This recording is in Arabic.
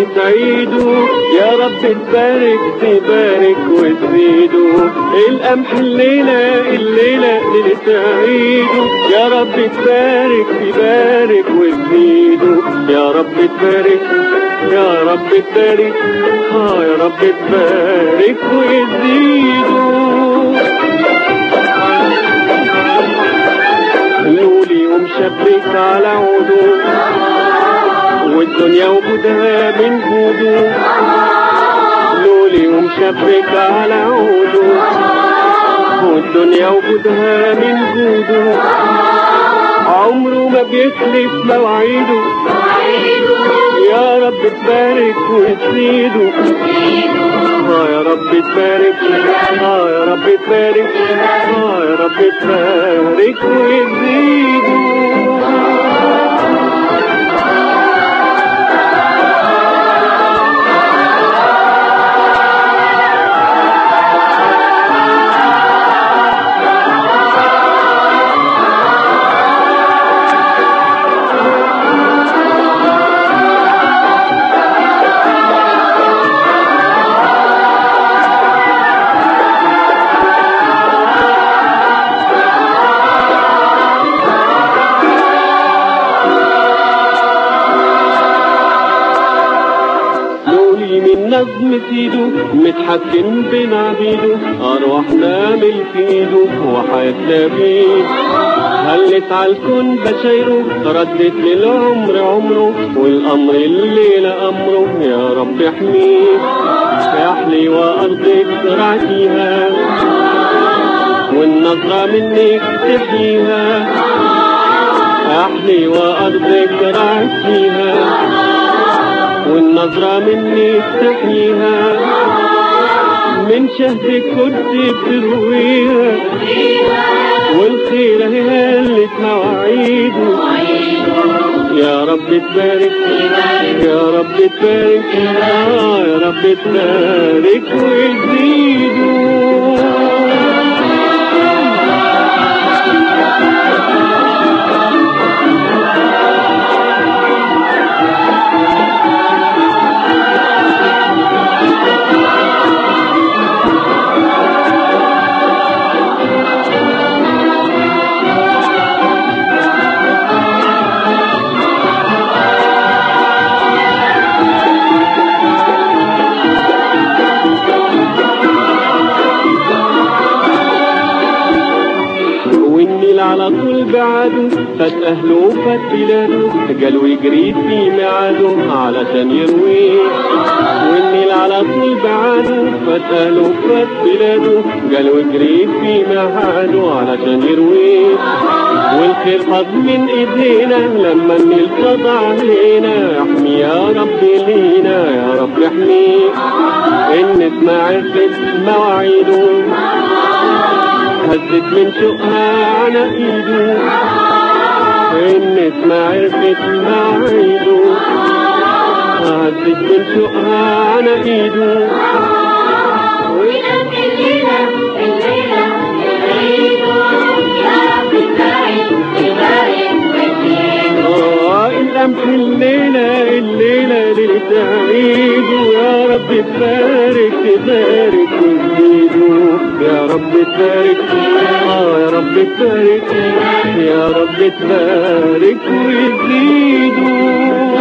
تعيدوا، يا رب تبارك وتزيدوا. القمح الليلة ليلة عيدوا، يا رب تبارك وتزيدوا. يا رب تبارك يا رب تبارك يا رب تبارك وتزيدوا. لولي ومشبك على عوده، والدنيا وجودها من جوده. لولي ومشبك على عوده، والدنيا وجودها من جوده. عمره ما بيخلف مواعيده، يا رب تبارك وتزيده. يا رب تبارك يا رب تبارك يا رب تبارك وتزيده. نظم سيده متحكم بين عبيده، أرواحنا ملك ايده وحياتنا بيه. هلت عالكون بشايره، ردت للعمر عمره، والأمر الليلة أمره. يا رب احميه، احلي وأرضك زرعتيها، والنظرة منك تحييها. احلي وأرضك زرعتيها، والنظرة منك تحييها. من شهدك كنت بترويها، والخير هلت مواعيده. يا رب تبارك يا رب تبارك يا رب تبارك وتزيدوا. على طول بعده، فات أهله وفات بلاده، قالوا يجري في ميعاده علشان يرويه. والنيل على طول بعده، فات أهله وفات بلاده، قالوا يجري في ميعاده علشان يرويه. والخير خد من ايدينا لما النيل خضع علينا. احمي يا رب لينا يا رب احميه، النسمة عرفت مواعيده، هزت من شوقها على ايده. النسمة عرفت مواعيده، هزت من شوقها على ايده. والقمح الليلة عيده، يا رب تبارك وتزيده. القمح الليلة ليلة عيده، يا رب تبارك وتزيده. يا رب تبارك يا رب تبارك يا رب تبارك وتزيده.